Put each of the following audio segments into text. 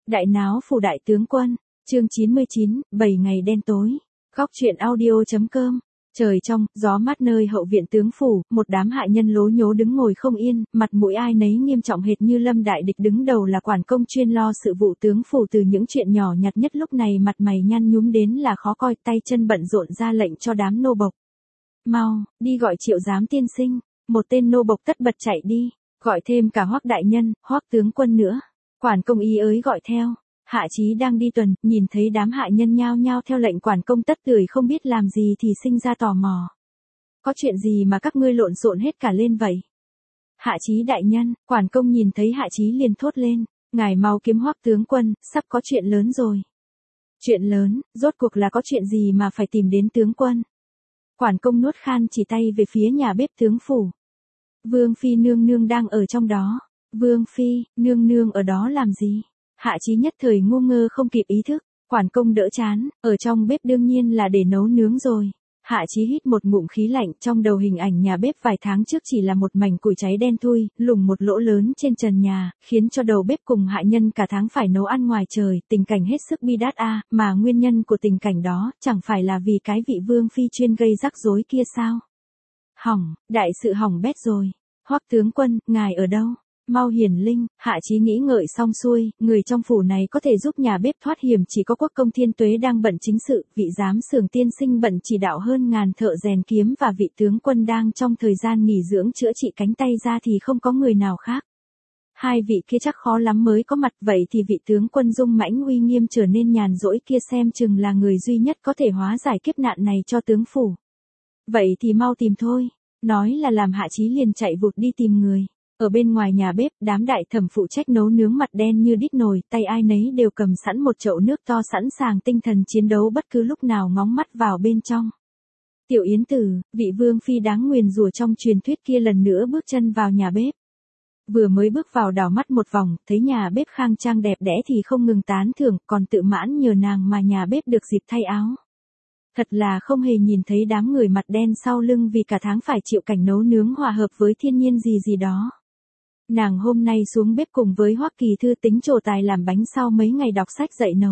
Đại náo phủ đại tướng quân, chương 99, 7 ngày đen tối. Góc truyện audio.com. Trời trong, gió mát nơi hậu viện tướng phủ, một đám hạ nhân lố nhố đứng ngồi không yên, mặt mũi ai nấy nghiêm trọng hệt như lâm đại địch đứng đầu là quản công chuyên lo sự vụ tướng phủ, từ những chuyện nhỏ nhặt nhất lúc này mặt mày nhăn nhúm đến là khó coi, tay chân bận rộn ra lệnh cho đám nô bộc. Mau, đi gọi Triệu giám tiên sinh. Một tên nô bộc tất bật chạy đi, gọi thêm cả Hoắc đại nhân, Hoắc tướng quân nữa. Quản công y ới gọi theo. Hạ Chí đang đi tuần, nhìn thấy đám hạ nhân nhao nhao theo lệnh quản công tất tưởi không biết làm gì thì sinh ra tò mò. Có chuyện gì mà các ngươi lộn xộn hết cả lên vậy? Hạ Chí đại nhân, quản công nhìn thấy Hạ Chí liền thốt lên, ngài mau kiếm Hoắc tướng quân, sắp có chuyện lớn rồi. Chuyện lớn, rốt cuộc là có chuyện gì mà phải tìm đến tướng quân? Quản công nuốt khan chỉ tay về phía nhà bếp tướng phủ. Vương phi nương nương đang ở trong đó. Vương phi, nương nương ở đó làm gì? Hạ Chí nhất thời ngu ngơ không kịp ý thức, quản công đỡ chán, ở trong bếp đương nhiên là để nấu nướng rồi. Hạ Chí hít một ngụm khí lạnh, trong đầu hình ảnh nhà bếp vài tháng trước chỉ là một mảnh củi cháy đen thui, lủng một lỗ lớn trên trần nhà, khiến cho đầu bếp cùng hạ nhân cả tháng phải nấu ăn ngoài trời, tình cảnh hết sức bi đát a, mà nguyên nhân của tình cảnh đó, chẳng phải là vì cái vị vương phi chuyên gây rắc rối kia sao? Hỏng, đại sự hỏng bét rồi. Hoắc tướng quân, ngài ở đâu? Mau hiển linh. Hạ Chí nghĩ ngợi xong xuôi, người trong phủ này có thể giúp nhà bếp thoát hiểm chỉ có Quốc công Thiên Tuế đang bận chính sự, vị giám xưởng tiên sinh bận chỉ đạo hơn ngàn thợ rèn kiếm và vị tướng quân đang trong thời gian nghỉ dưỡng chữa trị cánh tay ra thì không có người nào khác. Hai vị kia chắc khó lắm mới có mặt, vậy thì vị tướng quân dung mãnh uy nghiêm trở nên nhàn rỗi kia xem chừng là người duy nhất có thể hóa giải kiếp nạn này cho tướng phủ. Vậy thì mau tìm thôi. Nói là làm Hạ Chí liền chạy vụt đi tìm người. Ở bên ngoài nhà bếp, đám đại thẩm phụ trách nấu nướng mặt đen như đít nồi, tay ai nấy đều cầm sẵn một chậu nước to sẵn sàng tinh thần chiến đấu bất cứ lúc nào ngóng mắt vào bên trong. Tiểu Yến Tử, vị vương phi đáng nguyền rủa trong truyền thuyết kia lần nữa bước chân vào nhà bếp. Vừa mới bước vào đảo mắt một vòng, thấy nhà bếp khang trang đẹp đẽ thì không ngừng tán thưởng, còn tự mãn nhờ nàng mà nhà bếp được dịp thay áo. Thật là không hề nhìn thấy đám người mặt đen sau lưng vì cả tháng phải chịu cảnh nấu nướng hòa hợp với thiên nhiên gì gì đó. Nàng hôm nay xuống bếp cùng với Hoắc Kỳ Thư tính trổ tài làm bánh sau mấy ngày đọc sách dạy nấu.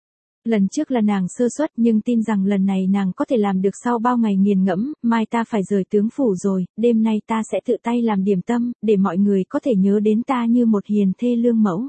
Lần trước là nàng sơ suất nhưng tin rằng lần này nàng có thể làm được sau bao ngày nghiền ngẫm, mai ta phải rời tướng phủ rồi, đêm nay ta sẽ tự tay làm điểm tâm, để mọi người có thể nhớ đến ta như một hiền thê lương mẫu.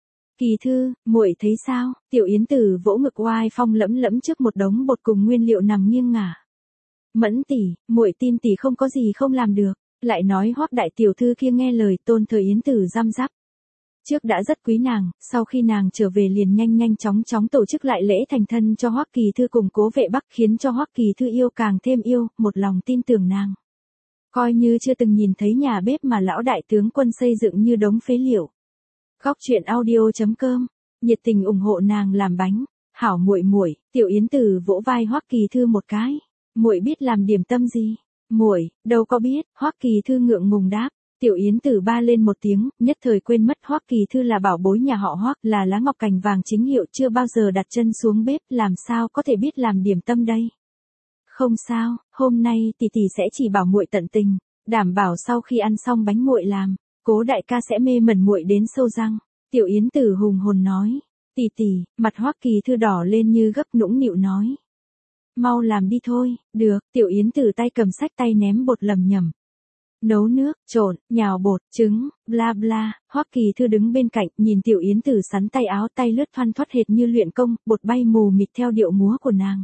Kỳ Thư, muội thấy sao? Tiểu Yến Tử vỗ ngực oai phong lẫm lẫm trước một đống bột cùng nguyên liệu nằm nghiêng ngả. Mẫn tỷ, muội tin tỷ không có gì không làm được. Lại nói Hoắc đại tiểu thư kia nghe lời Tôn Thời Yến Tử răm rắp. Trước đã rất quý nàng, sau khi nàng trở về liền nhanh nhanh chóng chóng tổ chức lại lễ thành thân cho Hoắc Kỳ Thư cùng Cố Vệ Bắc, khiến cho Hoắc Kỳ Thư yêu càng thêm yêu, một lòng tin tưởng nàng. Coi như chưa từng nhìn thấy nhà bếp mà lão đại tướng quân xây dựng như đống phế liệu. Góc truyện audio.com, nhiệt tình ủng hộ nàng làm bánh. Hảo muội muội. Tiểu Yến Tử vỗ vai Hoắc Kỳ Thư một cái. Muội biết làm điểm tâm gì? Muội, đâu có biết. Hoắc Kỳ Thư ngượng ngùng đáp. Tiểu Yến Tử ba lên một tiếng, nhất thời quên mất Hoắc Kỳ Thư là bảo bối nhà họ Hoắc, là lá ngọc cành vàng chính hiệu, chưa bao giờ đặt chân xuống bếp, làm sao có thể biết làm điểm tâm đây? Không sao, hôm nay tỷ tỷ sẽ chỉ bảo muội tận tình, đảm bảo sau khi ăn xong bánh muội làm, Cố đại ca sẽ mê mẩn muội đến sâu răng. Tiểu Yến Tử hùng hồn nói. Tỷ tỷ, mặt Hoắc Kỳ Thư đỏ lên như gấp, nũng nịu nói. Mau làm đi thôi. Được. Tiểu Yến Tử tay cầm sách tay ném bột lầm nhầm. Nấu nước, trộn, nhào bột, trứng, bla bla. Hoắc Kỳ Thư đứng bên cạnh, nhìn Tiểu Yến Tử sắn tay áo, tay lướt thoăn thoắt hệt như luyện công, bột bay mù mịt theo điệu múa của nàng.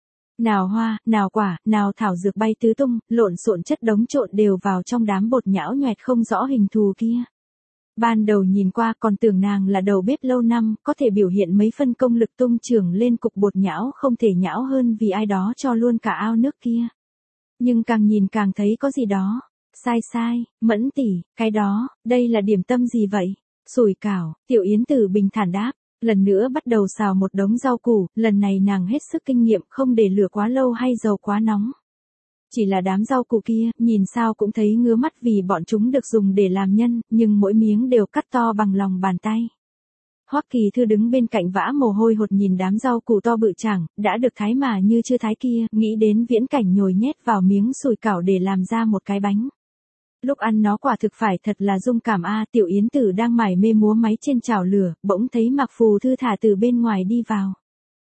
Nào hoa, nào quả, nào thảo dược bay tứ tung, lộn xộn chất đống trộn đều vào trong đám bột nhão nhoẹt không rõ hình thù kia. Ban đầu nhìn qua còn tưởng nàng là đầu bếp lâu năm, có thể biểu hiện mấy phân công lực tung trưởng lên cục bột nhão không thể nhão hơn vì ai đó cho luôn cả ao nước kia. Nhưng càng nhìn càng thấy có gì đó. Sai sai, Mẫn tỷ, cái đó, đây là điểm tâm gì vậy? Sủi cảo. Tiểu Yến Tử bình thản đáp. Lần nữa bắt đầu xào một đống rau củ, lần này nàng hết sức kinh nghiệm không để lửa quá lâu hay dầu quá nóng. Chỉ là đám rau củ kia, nhìn sao cũng thấy ngứa mắt vì bọn chúng được dùng để làm nhân, nhưng mỗi miếng đều cắt to bằng lòng bàn tay. Hoắc Kỳ Thư đứng bên cạnh vã mồ hôi hột nhìn đám rau củ to bự chảng, đã được thái mà như chưa thái kia, nghĩ đến viễn cảnh nhồi nhét vào miếng sủi cảo để làm ra một cái bánh. Lúc ăn nó quả thực phải thật là dung cảm a. Tiểu Yến Tử đang mải mê múa máy trên chảo lửa, bỗng thấy Mạc Phù thư thả từ bên ngoài đi vào.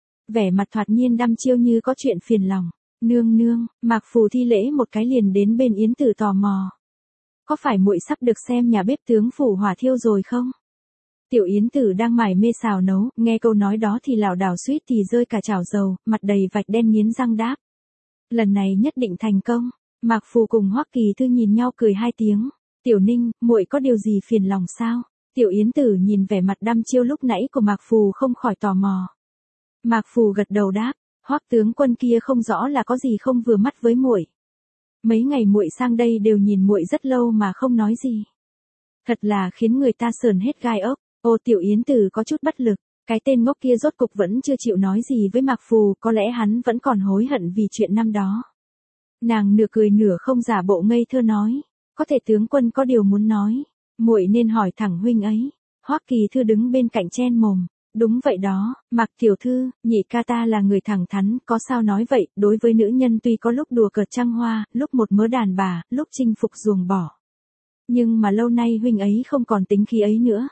Vẻ mặt thoạt nhiên đăm chiêu như có chuyện phiền lòng. Nương nương, Mạc Phù thi lễ một cái liền đến bên Yến Tử tò mò. Có phải muội sắp được xem nhà bếp tướng phủ hỏa thiêu rồi không? Tiểu Yến Tử đang mải mê xào nấu, nghe câu nói đó thì lảo đảo suýt thì rơi cả chảo dầu, mặt đầy vạch đen nghiến răng đáp. Lần này nhất định thành công. Mạc Phù cùng Hoắc Kỳ Thư nhìn nhau cười hai tiếng. Tiểu Ninh, muội có điều gì phiền lòng sao? Tiểu Yến Tử nhìn vẻ mặt đăm chiêu lúc nãy của Mạc Phù không khỏi tò mò. Mạc Phù gật đầu đáp, Hoắc tướng quân kia không rõ là có gì không vừa mắt với muội. Mấy ngày muội sang đây đều nhìn muội rất lâu mà không nói gì. Thật là khiến người ta sờn hết gai ốc. Ô, Tiểu Yến Tử có chút bất lực, cái tên ngốc kia rốt cục vẫn chưa chịu nói gì với Mạc Phù, có lẽ hắn vẫn còn hối hận vì chuyện năm đó. Nàng nửa cười nửa không giả bộ ngây thơ nói, có thể tướng quân có điều muốn nói, muội nên hỏi thẳng huynh ấy. Hoắc Kỳ Thư đứng bên cạnh chen mồm, đúng vậy đó, Mạc tiểu thư, nhị ca ta là người thẳng thắn, có sao nói vậy, đối với nữ nhân tuy có lúc đùa cợt trăng hoa, lúc một mớ đàn bà, lúc chinh phục ruồng bỏ. Nhưng mà lâu nay huynh ấy không còn tính khí ấy nữa.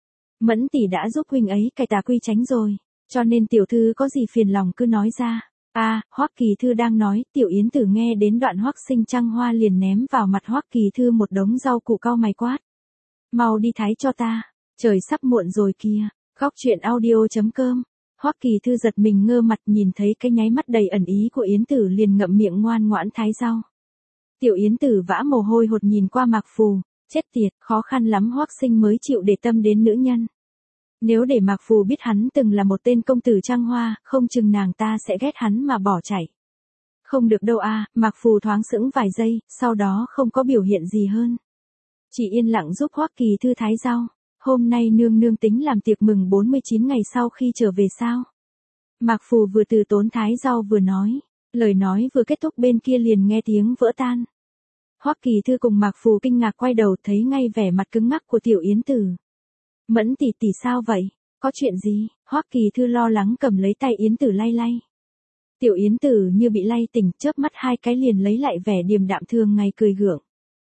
Mẫn tỷ đã giúp huynh ấy cải tà quy chánh rồi, cho nên tiểu thư có gì phiền lòng cứ nói ra. Hoắc Kỳ Thư đang nói, Tiểu Yến Tử nghe đến đoạn Hoắc Sinh trăng hoa liền ném vào mặt Hoắc Kỳ Thư một đống rau củ cau mày quát. Mau đi thái cho ta, trời sắp muộn rồi kìa. Góc truyện audio.com. Hoắc Kỳ Thư giật mình ngơ mặt nhìn thấy cái nháy mắt đầy ẩn ý của Yến Tử liền ngậm miệng ngoan ngoãn thái rau. Tiểu Yến Tử vã mồ hôi hột nhìn qua Mạc Phù, chết tiệt, khó khăn lắm Hoắc Sinh mới chịu để tâm đến nữ nhân. Nếu để Mạc Phù biết hắn từng là một tên công tử trăng hoa, không chừng nàng ta sẽ ghét hắn mà bỏ chạy. Không được đâu Mạc Phù thoáng sững vài giây, sau đó không có biểu hiện gì hơn. Chỉ yên lặng giúp Hoắc Kỳ Thư thái rau. Hôm nay nương nương tính làm tiệc mừng 49 ngày sau khi trở về sao? Mạc Phù vừa từ tốn thái rau vừa nói, lời nói vừa kết thúc bên kia liền nghe tiếng vỡ tan. Hoắc Kỳ Thư cùng Mạc Phù kinh ngạc quay đầu thấy ngay vẻ mặt cứng ngắc của Tiểu Yến Tử. Mẫn tỷ tỷ sao vậy? Có chuyện gì? Hoắc Kỳ Thư lo lắng cầm lấy tay Yến Tử lay lay. Tiểu Yến Tử như bị lay tỉnh, chớp mắt hai cái liền lấy lại vẻ điềm đạm thường ngày cười gượng.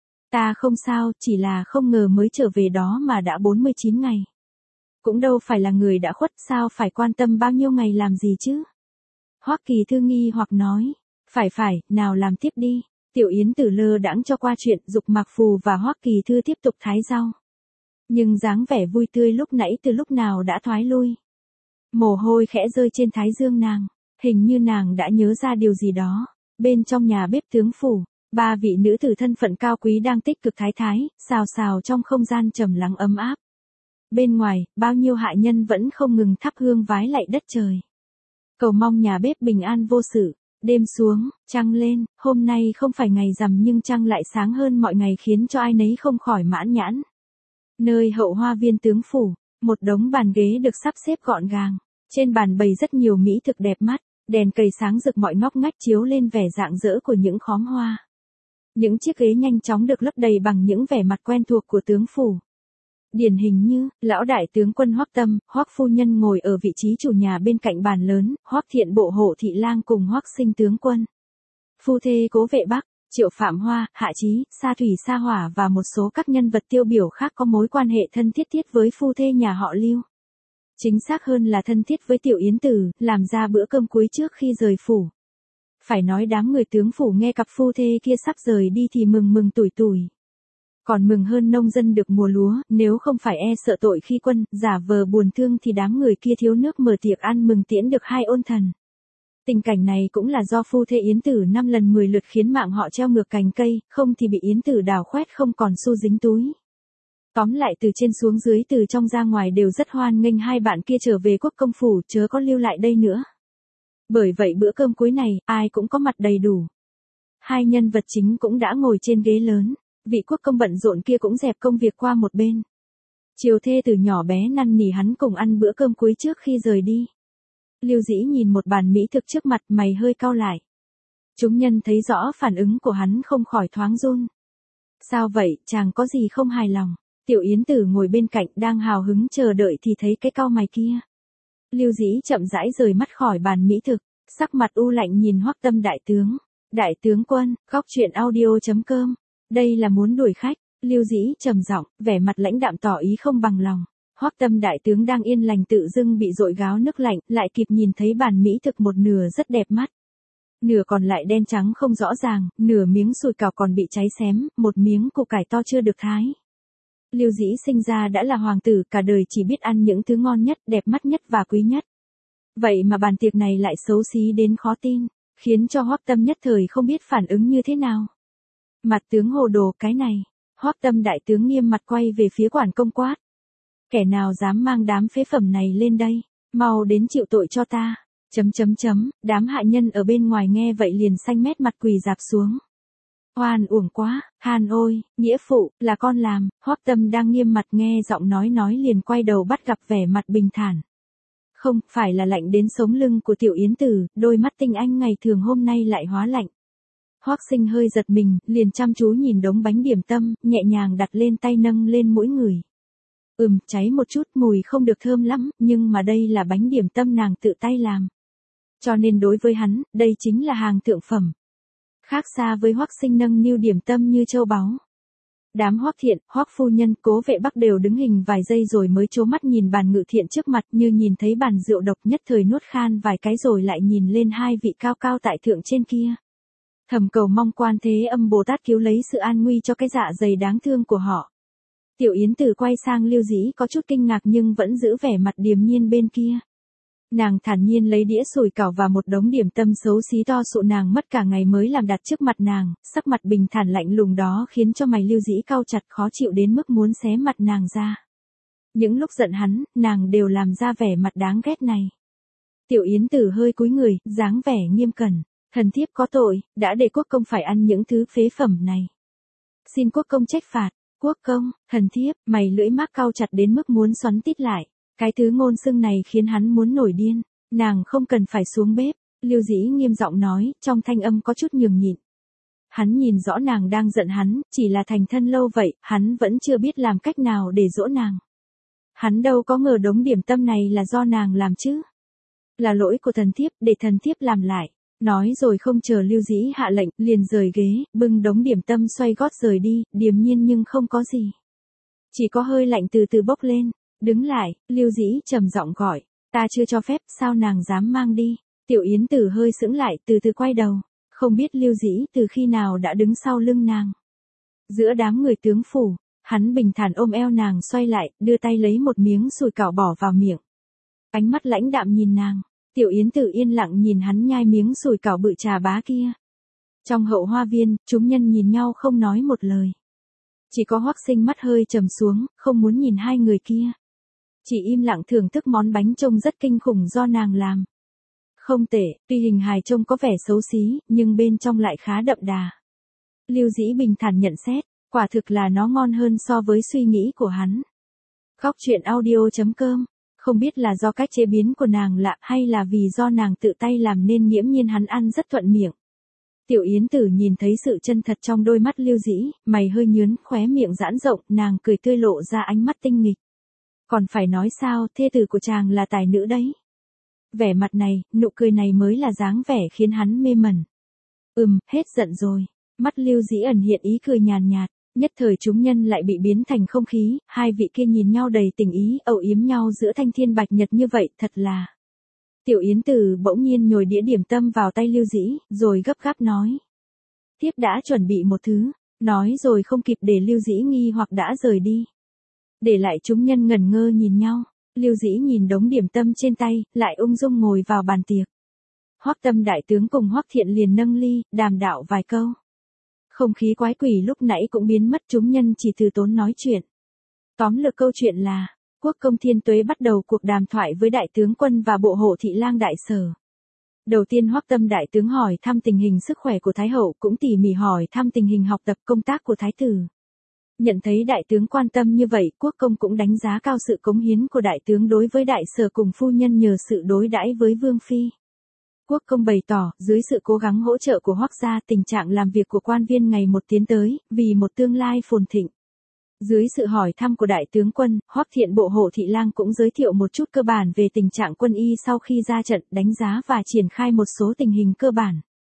Ta không sao, chỉ là không ngờ mới trở về đó mà đã 49 ngày. Cũng đâu phải là người đã khuất, sao phải quan tâm bao nhiêu ngày làm gì chứ? Hoắc Kỳ Thư nghi hoặc nói, phải, nào làm tiếp đi. Tiểu Yến Tử lơ đãng cho qua chuyện, giục Mạc Phù và Hoắc Kỳ Thư tiếp tục thái rau. Nhưng dáng vẻ vui tươi lúc nãy từ lúc nào đã thoái lui. Mồ hôi khẽ rơi trên thái dương nàng, hình như nàng đã nhớ ra điều gì đó. Bên trong nhà bếp tướng phủ, ba vị nữ tử thân phận cao quý đang tích cực thái, xào trong không gian trầm lắng ấm áp. Bên ngoài, bao nhiêu hạ nhân vẫn không ngừng thắp hương vái lạy đất trời. Cầu mong nhà bếp bình an vô sự. Đêm xuống, trăng lên, hôm nay không phải ngày rằm nhưng trăng lại sáng hơn mọi ngày khiến cho ai nấy không khỏi mãn nhãn. Nơi hậu hoa viên tướng phủ, một đống bàn ghế được sắp xếp gọn gàng. Trên bàn bày rất nhiều mỹ thực đẹp mắt, đèn cầy sáng rực mọi ngóc ngách chiếu lên vẻ rạng rỡ của những khóm hoa. Những chiếc ghế nhanh chóng được lấp đầy bằng những vẻ mặt quen thuộc của tướng phủ. Điển hình như, lão đại tướng quân Hoắc Tâm, Hoắc phu nhân ngồi ở vị trí chủ nhà bên cạnh bàn lớn, Hoắc Thiện bộ hộ thị lang cùng Hoắc Sinh tướng quân. Phu thê Cố Vệ Bắc, Triệu Phạm Hoa, Hạ Chí, Sa Thủy Sa Hỏa và một số các nhân vật tiêu biểu khác có mối quan hệ thân thiết với phu thê nhà họ Lưu. Chính xác hơn là thân thiết với Tiểu Yến Tử, làm ra bữa cơm cuối trước khi rời phủ. Phải nói đám người tướng phủ nghe cặp phu thê kia sắp rời đi thì mừng tủi. Còn mừng hơn nông dân được mùa lúa, nếu không phải sợ tội khi quân, giả vờ buồn thương thì đám người kia thiếu nước mở tiệc ăn mừng tiễn được hai ôn thần. Tình cảnh này cũng là do phu thê Yến Tử 5 lần 10 lượt khiến mạng họ treo ngược cành cây, không thì bị Yến Tử đào khoét không còn xu dính túi. Tóm lại từ trên xuống dưới từ trong ra ngoài đều rất hoan nghênh hai bạn kia trở về quốc công phủ chớ có lưu lại đây nữa. Bởi vậy bữa cơm cuối này, ai cũng có mặt đầy đủ. Hai nhân vật chính cũng đã ngồi trên ghế lớn, vị quốc công bận rộn kia cũng dẹp công việc qua một bên. Chiều thê từ nhỏ bé năn nỉ hắn cùng ăn bữa cơm cuối trước khi rời đi. Lưu Dĩ nhìn một bàn mỹ thực trước mặt mày hơi cau lại. Chúng nhân thấy rõ phản ứng của hắn không khỏi thoáng run. Sao vậy, chàng có gì không hài lòng? Tiểu Yến Tử ngồi bên cạnh đang hào hứng chờ đợi thì thấy cái cau mày kia. Lưu Dĩ chậm rãi rời mắt khỏi bàn mỹ thực, sắc mặt u lạnh nhìn Hoắc Tâm đại tướng. Đại tướng quân, góc truyện audio.com. Đây là muốn đuổi khách. Lưu Dĩ trầm giọng, vẻ mặt lãnh đạm tỏ ý không bằng lòng. Hoắc Tâm đại tướng đang yên lành tự dưng bị dội gáo nước lạnh, lại kịp nhìn thấy bàn mỹ thực một nửa rất đẹp mắt. Nửa còn lại đen trắng không rõ ràng, nửa miếng sùi cảo còn bị cháy xém, một miếng củ cải to chưa được thái. Lưu Dĩ sinh ra đã là hoàng tử, cả đời chỉ biết ăn những thứ ngon nhất, đẹp mắt nhất và quý nhất. Vậy mà bàn tiệc này lại xấu xí đến khó tin, khiến cho Hoắc Tâm nhất thời không biết phản ứng như thế nào. Mặt tướng hồ đồ cái này. Hoắc Tâm đại tướng nghiêm mặt quay về phía quản công quát. Kẻ nào dám mang đám phế phẩm này lên đây, mau đến chịu tội cho ta. Đám hạ nhân ở bên ngoài nghe vậy liền xanh mét mặt quỳ rạp xuống. Oan uổng quá, Hàn ôi, nghĩa phụ, là con làm. Hoắc Tâm đang nghiêm mặt nghe giọng nói liền quay đầu bắt gặp vẻ mặt bình thản. Không, phải là lạnh đến sống lưng của Tiểu Yến Tử, đôi mắt tinh anh ngày thường hôm nay lại hóa lạnh. Hoắc Sinh hơi giật mình, liền chăm chú nhìn đống bánh điểm tâm, nhẹ nhàng đặt lên tay nâng lên mũi người. Cháy một chút, mùi không được thơm lắm, nhưng mà đây là bánh điểm tâm nàng tự tay làm. Cho nên đối với hắn, đây chính là hàng thượng phẩm. Khác xa với Hoắc Sinh nâng niu điểm tâm như châu báu. Đám Hoắc Thiện, Hoắc phu nhân, Cố Vệ Bắc đều đứng hình vài giây rồi mới trố mắt nhìn bàn ngự thiện trước mặt, như nhìn thấy bàn rượu độc, nhất thời nuốt khan vài cái rồi lại nhìn lên hai vị cao cao tại thượng trên kia. Thầm cầu mong Quan Thế Âm Bồ Tát cứu lấy sự an nguy cho cái dạ dày đáng thương của họ. Tiểu Yến Tử quay sang Lưu Dĩ có chút kinh ngạc nhưng vẫn giữ vẻ mặt điềm nhiên bên kia. Nàng thản nhiên lấy đĩa sủi cảo và một đống điểm tâm xấu xí to sụ nàng mất cả ngày mới làm đặt trước mặt nàng, sắc mặt bình thản lạnh lùng đó khiến cho mày Lưu Dĩ cau chặt khó chịu đến mức muốn xé mặt nàng ra. Những lúc giận hắn, nàng đều làm ra vẻ mặt đáng ghét này. Tiểu Yến Tử hơi cúi người, dáng vẻ nghiêm cẩn. Thần thiếp có tội, đã để quốc công phải ăn những thứ phế phẩm này. Xin quốc công trách phạt. Quốc công, thần thiếp, mày lưỡi mác cau chặt đến mức muốn xoắn tít lại. Cái thứ ngôn xưng này khiến hắn muốn nổi điên. Nàng không cần phải xuống bếp. Lưu Dĩ nghiêm giọng nói, trong thanh âm có chút nhường nhịn. Hắn nhìn rõ nàng đang giận hắn, chỉ là thành thân lâu vậy, hắn vẫn chưa biết làm cách nào để dỗ nàng. Hắn đâu có ngờ đống điểm tâm này là do nàng làm chứ. Là lỗi của thần thiếp, để thần thiếp làm lại. Nói rồi không chờ Lưu Dĩ hạ lệnh, liền rời ghế, bưng đống điểm tâm xoay gót rời đi, điềm nhiên nhưng không có gì. Chỉ có hơi lạnh từ từ bốc lên. Đứng lại, Lưu Dĩ trầm giọng gọi, ta chưa cho phép, sao nàng dám mang đi. Tiểu Yến Tử hơi sững lại, từ từ quay đầu, không biết Lưu Dĩ từ khi nào đã đứng sau lưng nàng. Giữa đám người tướng phủ, hắn bình thản ôm eo nàng xoay lại, đưa tay lấy một miếng sùi cảo bỏ vào miệng. Ánh mắt lãnh đạm nhìn nàng. Tiểu Yến Tử yên lặng nhìn hắn nhai miếng sùi cảo bự trà bá kia. Trong hậu hoa viên, chúng nhân nhìn nhau không nói một lời. Chỉ có Hoắc Sinh mắt hơi trầm xuống, không muốn nhìn hai người kia. Chỉ im lặng thưởng thức món bánh trông rất kinh khủng do nàng làm. Không tệ, tuy hình hài trông có vẻ xấu xí, nhưng bên trong lại khá đậm đà. Lưu Dĩ bình thản nhận xét, quả thực là nó ngon hơn so với suy nghĩ của hắn. Góc truyện audio.com. Không biết là do cách chế biến của nàng lạ hay là vì do nàng tự tay làm nên nghiễm nhiên hắn ăn rất thuận miệng. Tiểu Yến Tử nhìn thấy sự chân thật trong đôi mắt Lưu Dĩ, mày hơi nhướn, khóe miệng giãn rộng, nàng cười tươi lộ ra ánh mắt tinh nghịch. Còn phải nói sao, thê tử của chàng là tài nữ đấy. Vẻ mặt này, nụ cười này mới là dáng vẻ khiến hắn mê mẩn. Hết giận rồi. Mắt Lưu Dĩ ẩn hiện ý cười nhàn nhạt. Nhất thời chúng nhân lại bị biến thành không khí, hai vị kia nhìn nhau đầy tình ý, âu yếm nhau giữa thanh thiên bạch nhật như vậy, thật là. Tiểu Yến Tử bỗng nhiên nhồi đĩa điểm tâm vào tay Lưu Dĩ, rồi gấp gáp nói. Tiếp đã chuẩn bị một thứ, nói rồi không kịp để Lưu Dĩ nghi hoặc đã rời đi. Để lại chúng nhân ngẩn ngơ nhìn nhau, Lưu Dĩ nhìn đống điểm tâm trên tay, lại ung dung ngồi vào bàn tiệc. Hoắc Tâm đại tướng cùng Hoắc Thiện liền nâng ly, đàm đạo vài câu. Không khí quái quỷ lúc nãy cũng biến mất, chúng nhân chỉ từ tốn nói chuyện. Tóm lược câu chuyện là, Quốc công Thiên Tuế bắt đầu cuộc đàm thoại với đại tướng quân và bộ hộ thị lang đại sở. Đầu tiên Hoắc Tâm đại tướng hỏi thăm tình hình sức khỏe của Thái hậu, cũng tỉ mỉ hỏi thăm tình hình học tập công tác của Thái tử. Nhận thấy đại tướng quan tâm như vậy, quốc công cũng đánh giá cao sự cống hiến của đại tướng đối với đại sở cùng phu nhân nhờ sự đối đãi với vương phi. Quốc công bày tỏ, dưới sự cố gắng hỗ trợ của Hoắc gia, tình trạng làm việc của quan viên ngày một tiến tới, vì một tương lai phồn thịnh. Dưới sự hỏi thăm của đại tướng quân, Hoắc Thiện bộ hộ thị lang cũng giới thiệu một chút cơ bản về tình trạng quân y sau khi ra trận, đánh giá và triển khai một số tình hình cơ bản.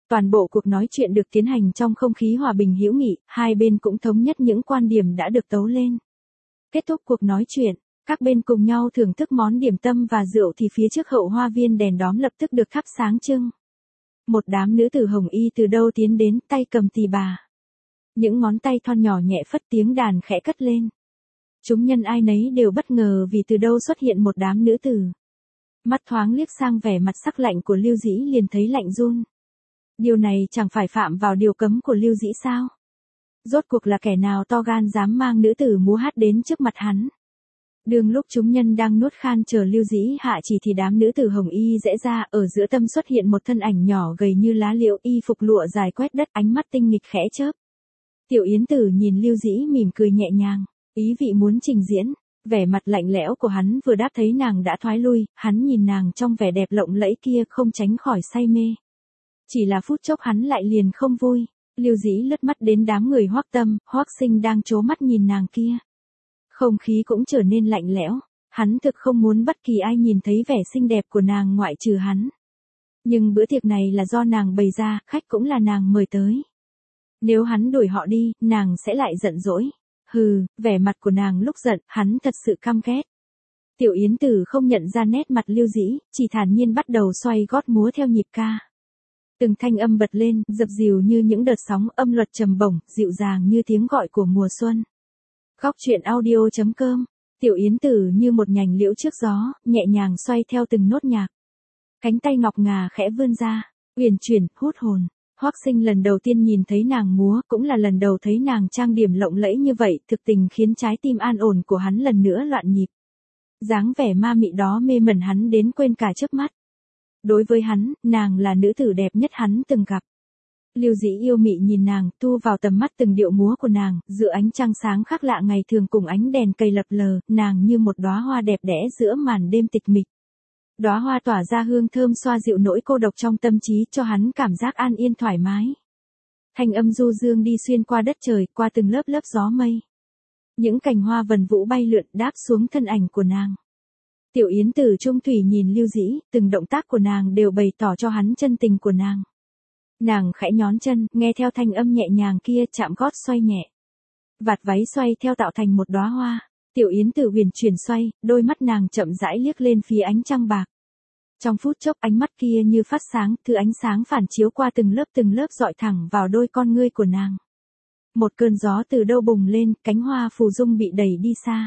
Toàn bộ cuộc nói chuyện được tiến hành trong không khí hòa bình hữu nghị, hai bên cũng thống nhất những quan điểm đã được tấu lên. Kết thúc cuộc nói chuyện, các bên cùng nhau thưởng thức món điểm tâm và rượu thì phía trước hậu hoa viên đèn đóm lập tức được thắp sáng trưng. Một đám nữ tử hồng y từ đâu tiến đến, tay cầm tỳ bà. Những ngón tay thon nhỏ nhẹ phất, tiếng đàn khẽ cất lên. Chúng nhân ai nấy đều bất ngờ vì từ đâu xuất hiện một đám nữ tử. Mắt thoáng liếc sang vẻ mặt sắc lạnh của Lưu Dĩ liền thấy lạnh run. Điều này chẳng phải phạm vào điều cấm của Lưu Dĩ sao? Rốt cuộc là kẻ nào to gan dám mang nữ tử múa hát đến trước mặt hắn? Đường lúc chúng nhân đang nuốt khan chờ Lưu Dĩ hạ chỉ thì đám nữ tử hồng y rẽ ra, ở giữa tâm xuất hiện một thân ảnh nhỏ gầy như lá liễu, y phục lụa dài quét đất, ánh mắt tinh nghịch khẽ chớp. Tiểu Yến Tử nhìn Lưu Dĩ mỉm cười nhẹ nhàng, ý vị muốn trình diễn. Vẻ mặt lạnh lẽo của hắn vừa đáp thấy nàng đã thoái lui, hắn nhìn nàng trong vẻ đẹp lộng lẫy kia không tránh khỏi say mê. Chỉ là phút chốc hắn lại liền không vui. Lưu Dĩ lướt mắt đến đám người Hoắc Tâm, Hoắc Sinh đang trố mắt nhìn nàng kia. Không khí cũng trở nên lạnh lẽo, hắn thực không muốn bất kỳ ai nhìn thấy vẻ xinh đẹp của nàng ngoại trừ hắn. Nhưng bữa tiệc này là do nàng bày ra, khách cũng là nàng mời tới. Nếu hắn đuổi họ đi, nàng sẽ lại giận dỗi. Hừ, vẻ mặt của nàng lúc giận, hắn thật sự căm ghét. Tiểu Yến Tử không nhận ra nét mặt Lưu Dĩ, chỉ thản nhiên bắt đầu xoay gót múa theo nhịp ca. Từng thanh âm bật lên, dập dìu như những đợt sóng, âm luật trầm bổng, dịu dàng như tiếng gọi của mùa xuân. Góc truyện audio.com. Tiểu Yến Tử như một nhành liễu trước gió, nhẹ nhàng xoay theo từng nốt nhạc. Cánh tay ngọc ngà khẽ vươn ra, uyển chuyển, hút hồn. Hoắc Sinh lần đầu tiên nhìn thấy nàng múa, cũng là lần đầu thấy nàng trang điểm lộng lẫy như vậy, thực tình khiến trái tim an ổn của hắn lần nữa loạn nhịp. Dáng vẻ ma mị đó mê mẩn hắn đến quên cả chớp mắt. Đối với hắn, nàng là nữ tử đẹp nhất hắn từng gặp. Lưu Dĩ yêu mị nhìn nàng, thu vào tầm mắt từng điệu múa của nàng, giữa ánh trăng sáng khác lạ ngày thường cùng ánh đèn cây lập lờ, nàng như một đóa hoa đẹp đẽ giữa màn đêm tịch mịch. Đóa hoa tỏa ra hương thơm xoa dịu nỗi cô độc trong tâm trí, cho hắn cảm giác an yên thoải mái. Thanh âm du dương đi xuyên qua đất trời, qua từng lớp lớp gió mây. Những cành hoa vần vũ bay lượn đáp xuống thân ảnh của nàng. Tiểu Yến Tử trung thủy nhìn Lưu Dĩ, từng động tác của nàng đều bày tỏ cho hắn chân tình của nàng. Nàng khẽ nhón chân, nghe theo thanh âm nhẹ nhàng kia, chạm gót xoay nhẹ. Vạt váy xoay theo tạo thành một đóa hoa. Tiểu Yến Tử huyền chuyển xoay, đôi mắt nàng chậm rãi liếc lên phía ánh trăng bạc. Trong phút chốc ánh mắt kia như phát sáng, thứ ánh sáng phản chiếu qua từng lớp dọi thẳng vào đôi con ngươi của nàng. Một cơn gió từ đâu bùng lên, cánh hoa phù dung bị đẩy đi xa.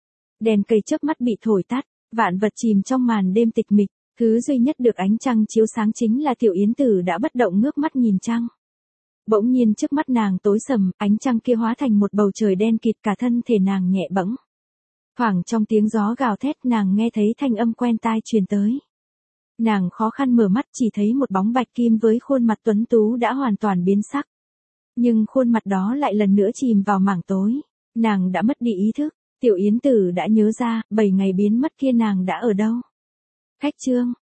Đèn cây chớp mắt bị thổi tắt, vạn vật chìm trong màn đêm tịch mịch. Thứ duy nhất được ánh trăng chiếu sáng chính là Tiểu Yến Tử đã bất động ngước mắt nhìn trăng. Bỗng nhiên trước mắt nàng tối sầm, ánh trăng kia hóa thành một bầu trời đen kịt, cả thân thể nàng nhẹ bẫng. Thoảng trong tiếng gió gào thét nàng nghe thấy thanh âm quen tai truyền tới. Nàng khó khăn mở mắt chỉ thấy một bóng bạch kim với khuôn mặt tuấn tú đã hoàn toàn biến sắc. Nhưng khuôn mặt đó lại lần nữa chìm vào mảng tối. Nàng đã mất đi ý thức. Tiểu Yến Tử đã nhớ ra, 7 ngày biến mất kia nàng đã ở đâu. Khách trương,